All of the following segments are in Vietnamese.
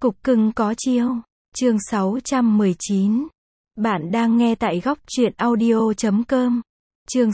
Cục cưng có chiêu. Chương 619. Bạn đang nghe tại góc truyện audio.com. Chương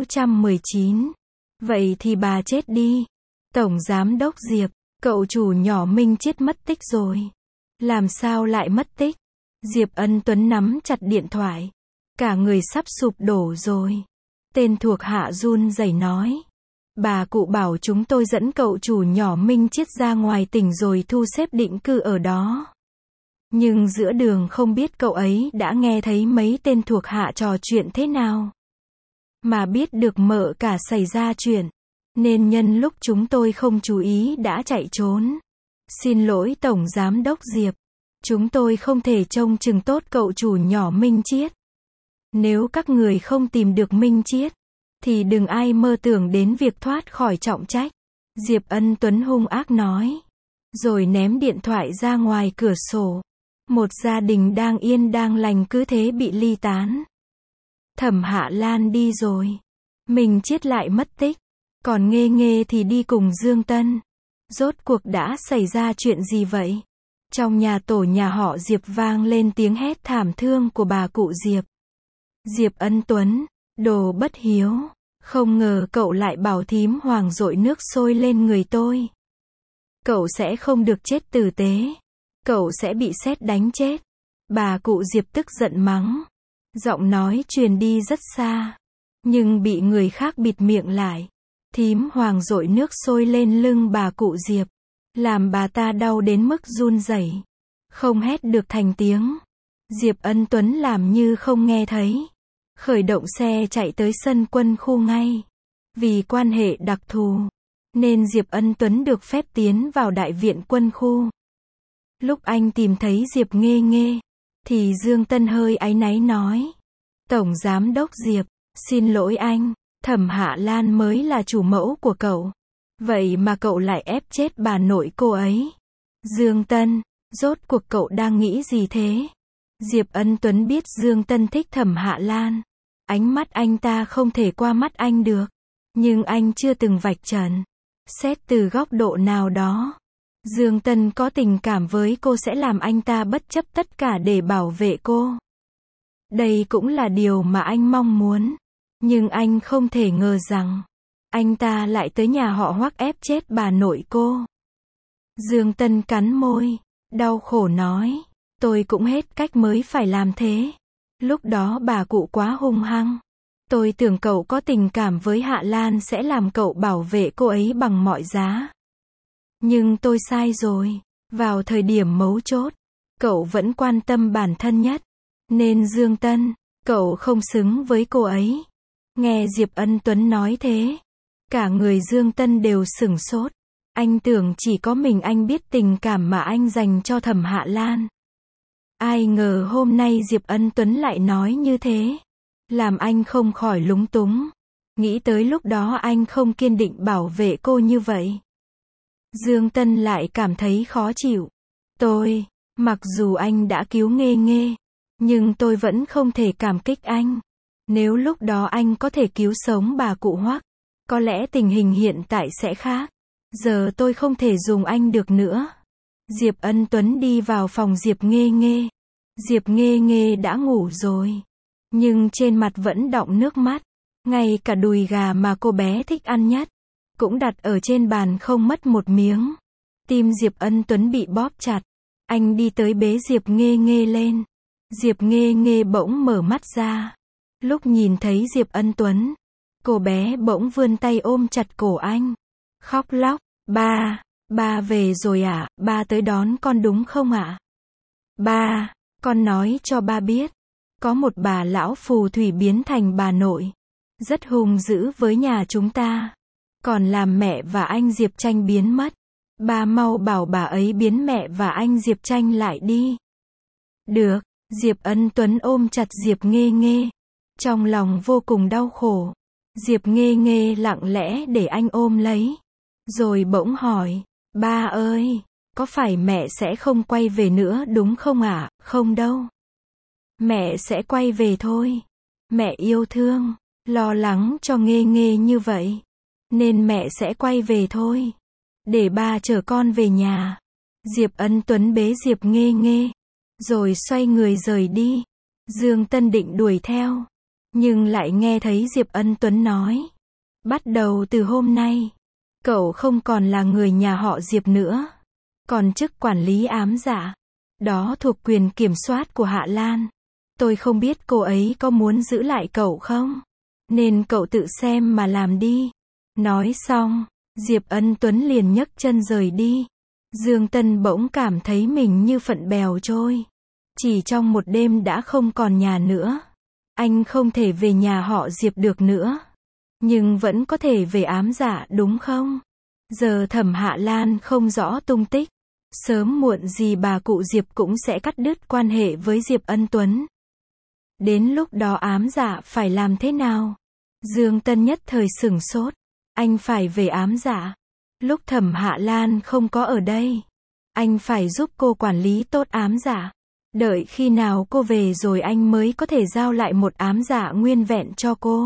619. Vậy thì bà chết đi. Tổng Giám đốc Diệp, cậu chủ nhỏ Minh Chiết mất tích rồi. Làm sao lại mất tích? Diệp Ân Tuấn nắm chặt điện thoại. Cả người sắp sụp đổ rồi. Tên thuộc hạ run rẩy nói. Bà cụ bảo chúng tôi dẫn cậu chủ nhỏ Minh Chiết ra ngoài tỉnh rồi thu xếp định cư ở đó. Nhưng giữa đường không biết cậu ấy đã nghe thấy mấy tên thuộc hạ trò chuyện thế nào. Mà biết được mợ cả xảy ra chuyện. Nên nhân lúc chúng tôi không chú ý đã chạy trốn. Xin lỗi Tổng Giám đốc Diệp. Chúng tôi không thể trông chừng tốt cậu chủ nhỏ Minh Chiết. Nếu các người không tìm được Minh Chiết, thì đừng ai mơ tưởng đến việc thoát khỏi trọng trách. Diệp Ân Tuấn hung ác nói. Rồi ném điện thoại ra ngoài cửa sổ. Một gia đình đang yên đang lành cứ thế bị ly tán. Thẩm Hạ Lan đi rồi. Minh Chiết lại mất tích. Còn Nghê Nghê thì đi cùng Dương Tân. Rốt cuộc đã xảy ra chuyện gì vậy? Trong nhà tổ nhà họ Diệp vang lên tiếng hét thảm thương của bà cụ Diệp. Diệp Ân Tuấn, đồ bất hiếu. Không ngờ cậu lại bảo thím Hoàng dội nước sôi lên người tôi. Cậu sẽ không được chết tử tế. Cậu sẽ bị sét đánh chết. Bà cụ Diệp tức giận mắng. Giọng nói truyền đi rất xa. Nhưng bị người khác bịt miệng lại. Thím Hoàng dội nước sôi lên lưng bà cụ Diệp. Làm bà ta đau đến mức run rẩy. Không hét được thành tiếng. Diệp Ân Tuấn làm như không nghe thấy. Khởi động xe chạy tới sân quân khu ngay. Vì quan hệ đặc thù, nên Diệp Ân Tuấn được phép tiến vào đại viện quân khu. Lúc anh tìm thấy Diệp Nghê Nghê, thì Dương Tân hơi áy náy nói. Tổng Giám đốc Diệp, xin lỗi anh, Thẩm Hạ Lan mới là chủ mẫu của cậu. Vậy mà cậu lại ép chết bà nội cô ấy. Dương Tân, rốt cuộc cậu đang nghĩ gì thế? Diệp Ân Tuấn biết Dương Tân thích Thẩm Hạ Lan. Ánh mắt anh ta không thể qua mắt anh được. Nhưng anh chưa từng vạch trần. Xét từ góc độ nào đó, Dương Tân có tình cảm với cô sẽ làm anh ta bất chấp tất cả để bảo vệ cô. Đây cũng là điều mà anh mong muốn. Nhưng anh không thể ngờ rằng anh ta lại tới nhà họ Hoắc ép chết bà nội cô. Dương Tân cắn môi, đau khổ nói. Tôi cũng hết cách mới phải làm thế. Lúc đó bà cụ quá hung hăng. Tôi tưởng cậu có tình cảm với Hạ Lan sẽ làm cậu bảo vệ cô ấy bằng mọi giá. Nhưng tôi sai rồi. Vào thời điểm mấu chốt, cậu vẫn quan tâm bản thân nhất. Nên Dương Tân, cậu không xứng với cô ấy. Nghe Diệp Ân Tuấn nói thế, cả người Dương Tân đều sửng sốt. Anh tưởng chỉ có mình anh biết tình cảm mà anh dành cho Thẩm Hạ Lan. Ai ngờ hôm nay Diệp Ân Tuấn lại nói như thế. Làm anh không khỏi lúng túng. Nghĩ tới lúc đó anh không kiên định bảo vệ cô như vậy. Dương Tân lại cảm thấy khó chịu. Mặc dù anh đã cứu Nghê Nghê, nhưng tôi vẫn không thể cảm kích anh. Nếu lúc đó anh có thể cứu sống bà cụ Hoắc, có lẽ tình hình hiện tại sẽ khác. Giờ tôi không thể dùng anh được nữa. Diệp Ân Tuấn đi vào phòng Diệp Nghê Nghê. Diệp Nghê Nghê đã ngủ rồi. Nhưng trên mặt vẫn đọng nước mắt. Ngay cả đùi gà mà cô bé thích ăn nhất, cũng đặt ở trên bàn không mất một miếng. Tim Diệp Ân Tuấn bị bóp chặt. Anh đi tới bế Diệp Nghê Nghê lên. Diệp Nghê Nghê bỗng mở mắt ra. Lúc nhìn thấy Diệp Ân Tuấn, cô bé bỗng vươn tay ôm chặt cổ anh. Khóc lóc. Ba về rồi à? Ba tới đón con đúng không ạ? Ba, con nói cho ba biết. Có một bà lão phù thủy biến thành bà nội. Rất hung dữ với nhà chúng ta. Còn làm mẹ và anh Diệp Tranh biến mất. Ba mau bảo bà ấy biến mẹ và anh Diệp Tranh lại đi. Được, Diệp Ân Tuấn ôm chặt Diệp Nghê Nghê. Trong lòng vô cùng đau khổ. Diệp Nghê Nghê lặng lẽ để anh ôm lấy. Rồi bỗng hỏi, ba ơi, có phải mẹ sẽ không quay về nữa đúng không ạ? Không đâu. Mẹ sẽ quay về thôi. Mẹ yêu thương, lo lắng cho Nghê Nghê như vậy. Nên mẹ sẽ quay về thôi. Để ba chở con về nhà. Diệp Ân Tuấn bế Diệp Nghê Nghê, rồi xoay người rời đi. Dương Tân định đuổi theo, nhưng lại nghe thấy Diệp Ân Tuấn nói, bắt đầu từ hôm nay, cậu không còn là người nhà họ Diệp nữa. Còn chức quản lý ám dạ, đó thuộc quyền kiểm soát của Hạ Lan. Tôi không biết cô ấy có muốn giữ lại cậu không, nên cậu tự xem mà làm đi. Nói xong, Diệp Ân Tuấn liền nhấc chân rời đi. Dương Tân bỗng cảm thấy mình như phận bèo trôi. Chỉ trong một đêm đã không còn nhà nữa. Anh không thể về nhà họ Diệp được nữa. Nhưng vẫn có thể về ám dạ đúng không? Giờ Thẩm Hạ Lan không rõ tung tích. Sớm muộn gì bà cụ Diệp cũng sẽ cắt đứt quan hệ với Diệp Ân Tuấn. Đến lúc đó ám dạ phải làm thế nào? Dương Tân nhất thời sửng sốt. Anh phải về ám dạ. Lúc Thẩm Hạ Lan không có ở đây, anh phải giúp cô quản lý tốt ám dạ. Đợi khi nào cô về rồi anh mới có thể giao lại một ám dạ nguyên vẹn cho cô.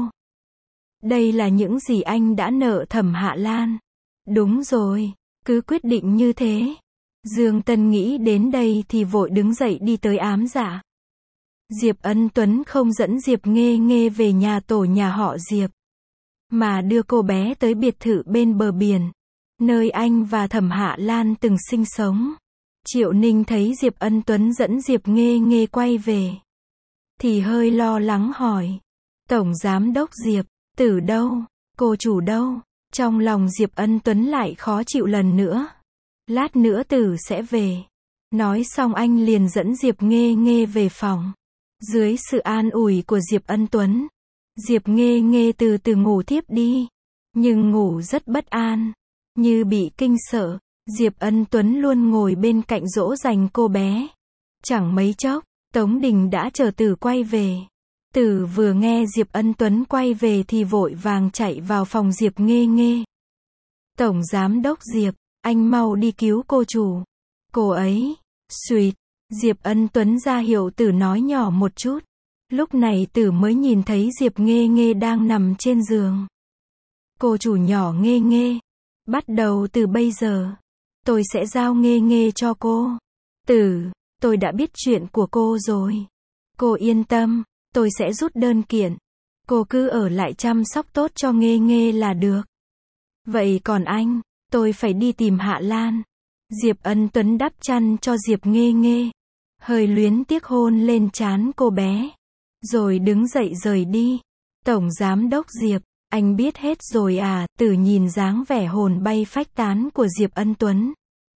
Đây là những gì anh đã nợ Thẩm Hạ Lan. Đúng rồi, cứ quyết định như thế. Dương Tân nghĩ đến đây thì vội đứng dậy đi tới ám dạ. Diệp Ân Tuấn không dẫn Diệp Nghê Nghê về nhà tổ nhà họ Diệp, mà đưa cô bé tới biệt thự bên bờ biển, nơi anh và Thẩm Hạ Lan từng sinh sống. Triệu Ninh thấy Diệp Ân Tuấn dẫn Diệp Nghê Nghê quay về, thì hơi lo lắng hỏi, Tổng Giám đốc Diệp, Tử đâu? Cô chủ đâu? Trong lòng Diệp Ân Tuấn lại khó chịu lần nữa. Lát nữa Tử sẽ về. Nói xong anh liền dẫn Diệp Nghê Nghê về phòng. Dưới sự an ủi của Diệp Ân Tuấn, Diệp Nghê Nghê từ từ ngủ thiếp đi. Nhưng ngủ rất bất an, như bị kinh sợ. Diệp Ân Tuấn luôn ngồi bên cạnh dỗ dành cô bé. Chẳng mấy chốc, Tống Đình đã chờ Tử quay về. Tử vừa nghe Diệp Ân Tuấn quay về thì vội vàng chạy vào phòng Diệp Nghê Nghê. Tổng Giám đốc Diệp, anh mau đi cứu cô chủ. Cô ấy, suýt. Diệp Ân Tuấn ra hiệu Tử nói nhỏ một chút. Lúc này Tử mới nhìn thấy Diệp Nghê Nghê đang nằm trên giường. Cô chủ nhỏ Nghê Nghê, bắt đầu từ bây giờ, tôi sẽ giao Nghê Nghê cho cô. Tử, tôi đã biết chuyện của cô rồi. Cô yên tâm, tôi sẽ rút đơn kiện. Cô cứ ở lại chăm sóc tốt cho Nghê Nghê là được. Vậy còn anh, tôi phải đi tìm Hạ Lan. Diệp Ân Tuấn đắp chăn cho Diệp Nghê Nghê, hơi luyến tiếc hôn lên trán cô bé, rồi đứng dậy rời đi. Tổng Giám đốc Diệp, anh biết hết rồi à? Tử nhìn dáng vẻ hồn bay phách tán của Diệp Ân Tuấn,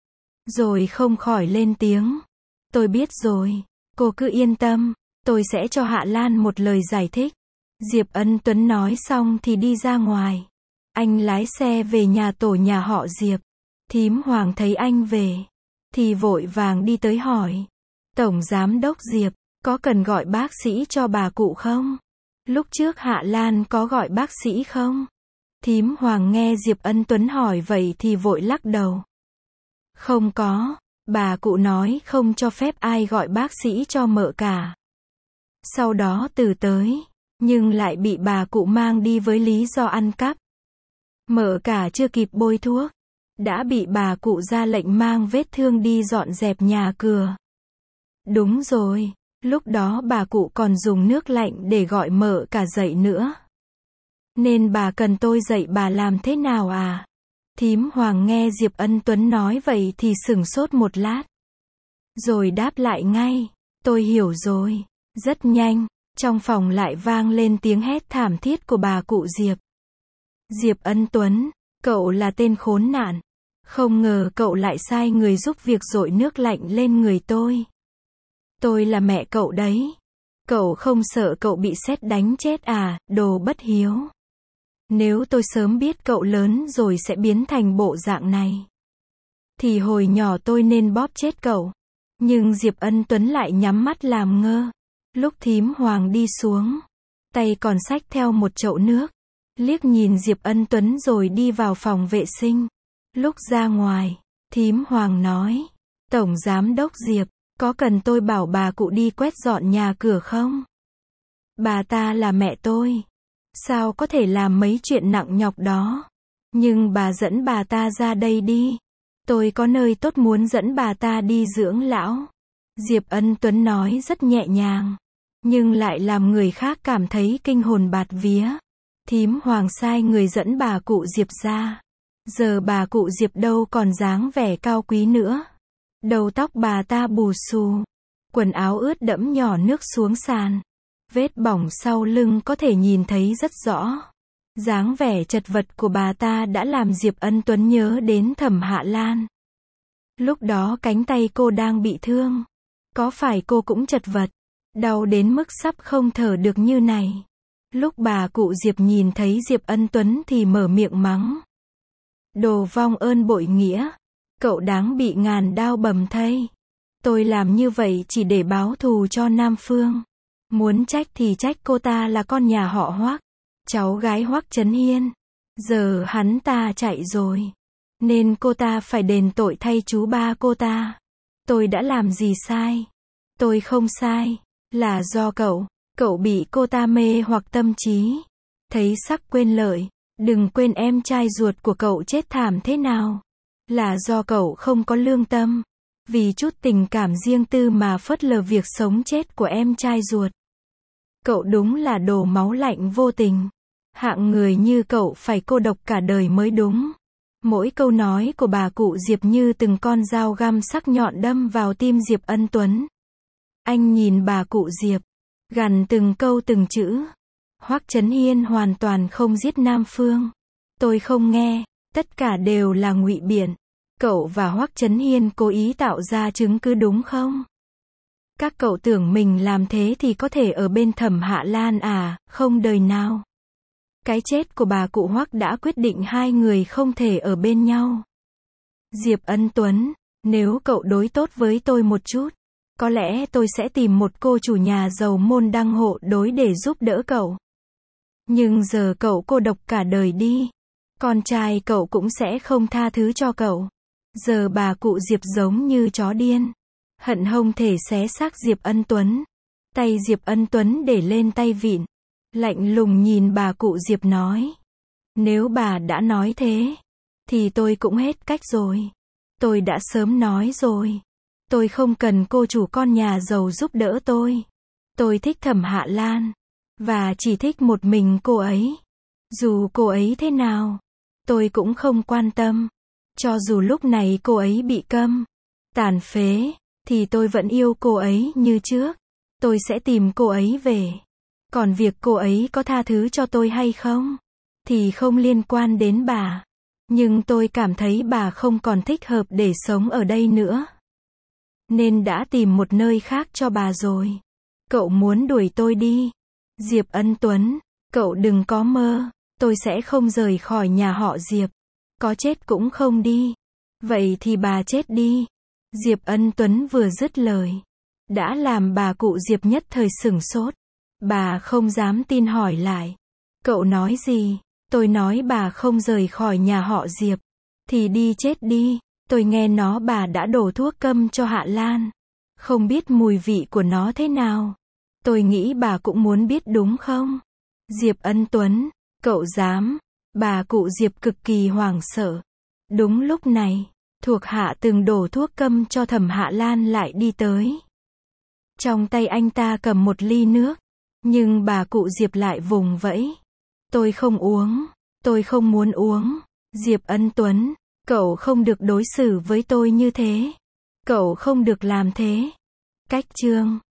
rồi không khỏi lên tiếng. Tôi biết rồi, cô cứ yên tâm, tôi sẽ cho Hạ Lan một lời giải thích. Diệp Ân Tuấn nói xong thì đi ra ngoài. Anh lái xe về nhà tổ nhà họ Diệp. Thím Hoàng thấy anh về, thì vội vàng đi tới hỏi. Tổng Giám đốc Diệp, có cần gọi bác sĩ cho bà cụ không? Lúc trước Hạ Lan có gọi bác sĩ không? Thím Hoàng nghe Diệp Ân Tuấn hỏi vậy thì vội lắc đầu. Không có, bà cụ nói không cho phép ai gọi bác sĩ cho mợ cả. Sau đó Tử tới, nhưng lại bị bà cụ mang đi với lý do ăn cắp. Mợ cả chưa kịp bôi thuốc, đã bị bà cụ ra lệnh mang vết thương đi dọn dẹp nhà cửa. Đúng rồi, lúc đó bà cụ còn dùng nước lạnh để gọi mợ cả dậy nữa. Nên bà cần tôi dạy bà làm thế nào à? Thím Hoàng nghe Diệp Ân Tuấn nói vậy thì sửng sốt một lát, rồi đáp lại ngay, tôi hiểu rồi. Rất nhanh, trong phòng lại vang lên tiếng hét thảm thiết của bà cụ Diệp. Diệp Ân Tuấn, cậu là tên khốn nạn. Không ngờ cậu lại sai người giúp việc dội nước lạnh lên người tôi. Tôi là mẹ cậu đấy. Cậu không sợ cậu bị sét đánh chết à, đồ bất hiếu. Nếu tôi sớm biết cậu lớn rồi sẽ biến thành bộ dạng này, thì hồi nhỏ tôi nên bóp chết cậu. Nhưng Diệp Ân Tuấn lại nhắm mắt làm ngơ. Lúc thím Hoàng đi xuống, tay còn xách theo một chậu nước, liếc nhìn Diệp Ân Tuấn rồi đi vào phòng vệ sinh. Lúc ra ngoài, thím Hoàng nói, Tổng Giám đốc Diệp, có cần tôi bảo bà cụ đi quét dọn nhà cửa không? Bà ta là mẹ tôi, sao có thể làm mấy chuyện nặng nhọc đó? Nhưng bà dẫn bà ta ra đây đi. Tôi có nơi tốt muốn dẫn bà ta đi dưỡng lão. Diệp Ân Tuấn nói rất nhẹ nhàng, nhưng lại làm người khác cảm thấy kinh hồn bạt vía. Thím Hoàng sai người dẫn bà cụ Diệp ra. Giờ bà cụ Diệp đâu còn dáng vẻ cao quý nữa. Đầu tóc bà ta bù xù, quần áo ướt đẫm nhỏ nước xuống sàn. Vết bỏng sau lưng có thể nhìn thấy rất rõ. Dáng vẻ chật vật của bà ta đã làm Diệp Ân Tuấn nhớ đến Thẩm Hạ Lan. Lúc đó cánh tay cô đang bị thương. Có phải cô cũng chật vật, đau đến mức sắp không thở được như này? Lúc bà cụ Diệp nhìn thấy Diệp Ân Tuấn thì mở miệng mắng. Đồ vong ơn bội nghĩa, cậu đáng bị ngàn đao bầm thây. Tôi làm như vậy chỉ để báo thù cho Nam Phương. Muốn trách thì trách cô ta là con nhà họ Hoắc, cháu gái Hoắc Chấn Hiên. Giờ hắn ta chạy rồi, nên cô ta phải đền tội thay chú ba cô ta. Tôi đã làm gì sai? Tôi không sai, là do cậu bị cô ta mê hoặc tâm trí. Thấy sắc quên lợi, đừng quên em trai ruột của cậu chết thảm thế nào. Là do cậu không có lương tâm, vì chút tình cảm riêng tư mà phớt lờ việc sống chết của em trai ruột. Cậu đúng là đồ máu lạnh vô tình. Hạng người như cậu phải cô độc cả đời mới đúng. Mỗi câu nói của bà cụ Diệp như từng con dao găm sắc nhọn đâm vào tim Diệp Ân Tuấn. Anh nhìn bà cụ Diệp, gằn từng câu từng chữ. Hoắc Chấn Hiên hoàn toàn không giết Nam Phương. Tôi không nghe, tất cả đều là ngụy biện. Cậu và Hoắc Chấn Hiên cố ý tạo ra chứng cứ đúng không? Các cậu tưởng mình làm thế thì có thể ở bên Thẩm Hạ Lan à? Không đời nào. Cái chết của bà cụ Hoắc đã quyết định hai người không thể ở bên nhau. Diệp Ân Tuấn, nếu cậu đối tốt với tôi một chút, có lẽ tôi sẽ tìm một cô chủ nhà giàu môn đăng hộ đối để giúp đỡ cậu. Nhưng giờ cậu cô độc cả đời đi. Con trai cậu cũng sẽ không tha thứ cho cậu. Giờ bà cụ Diệp giống như chó điên. Hận không thể xé xác Diệp Ân Tuấn. Tay Diệp Ân Tuấn để lên tay vịn. Lạnh lùng nhìn bà cụ Diệp nói. Nếu bà đã nói thế, thì tôi cũng hết cách rồi. Tôi đã sớm nói rồi. Tôi không cần cô chủ con nhà giàu giúp đỡ tôi. Tôi thích Thẩm Hạ Lan. Và chỉ thích một mình cô ấy. Dù cô ấy thế nào, tôi cũng không quan tâm. Cho dù lúc này cô ấy bị câm, tàn phế, thì tôi vẫn yêu cô ấy như trước. Tôi sẽ tìm cô ấy về. Còn việc cô ấy có tha thứ cho tôi hay không, thì không liên quan đến bà. Nhưng tôi cảm thấy bà không còn thích hợp để sống ở đây nữa. Nên đã tìm một nơi khác cho bà rồi. Cậu muốn đuổi tôi đi. Diệp Ân Tuấn, cậu đừng có mơ. Tôi sẽ không rời khỏi nhà họ Diệp. Có chết cũng không đi. Vậy thì bà chết đi. Diệp Ân Tuấn vừa dứt lời, đã làm bà cụ Diệp nhất thời sửng sốt. Bà không dám tin hỏi lại. Cậu nói gì? Tôi nói bà không rời khỏi nhà họ Diệp. Thì đi chết đi. Tôi nghe nó bà đã đổ thuốc câm cho Hạ Lan. Không biết mùi vị của nó thế nào. Tôi nghĩ bà cũng muốn biết đúng không? Diệp Ân Tuấn, cậu dám. Bà cụ Diệp cực kỳ hoảng sợ. Đúng lúc này, thuộc hạ từng đổ thuốc câm cho Thẩm Hạ Lan lại đi tới. Trong tay anh ta cầm một ly nước. Nhưng bà cụ Diệp lại vùng vẫy. Tôi không uống. Tôi không muốn uống. Diệp Ân Tuấn, cậu không được đối xử với tôi như thế. Cậu không được làm thế. Cách chương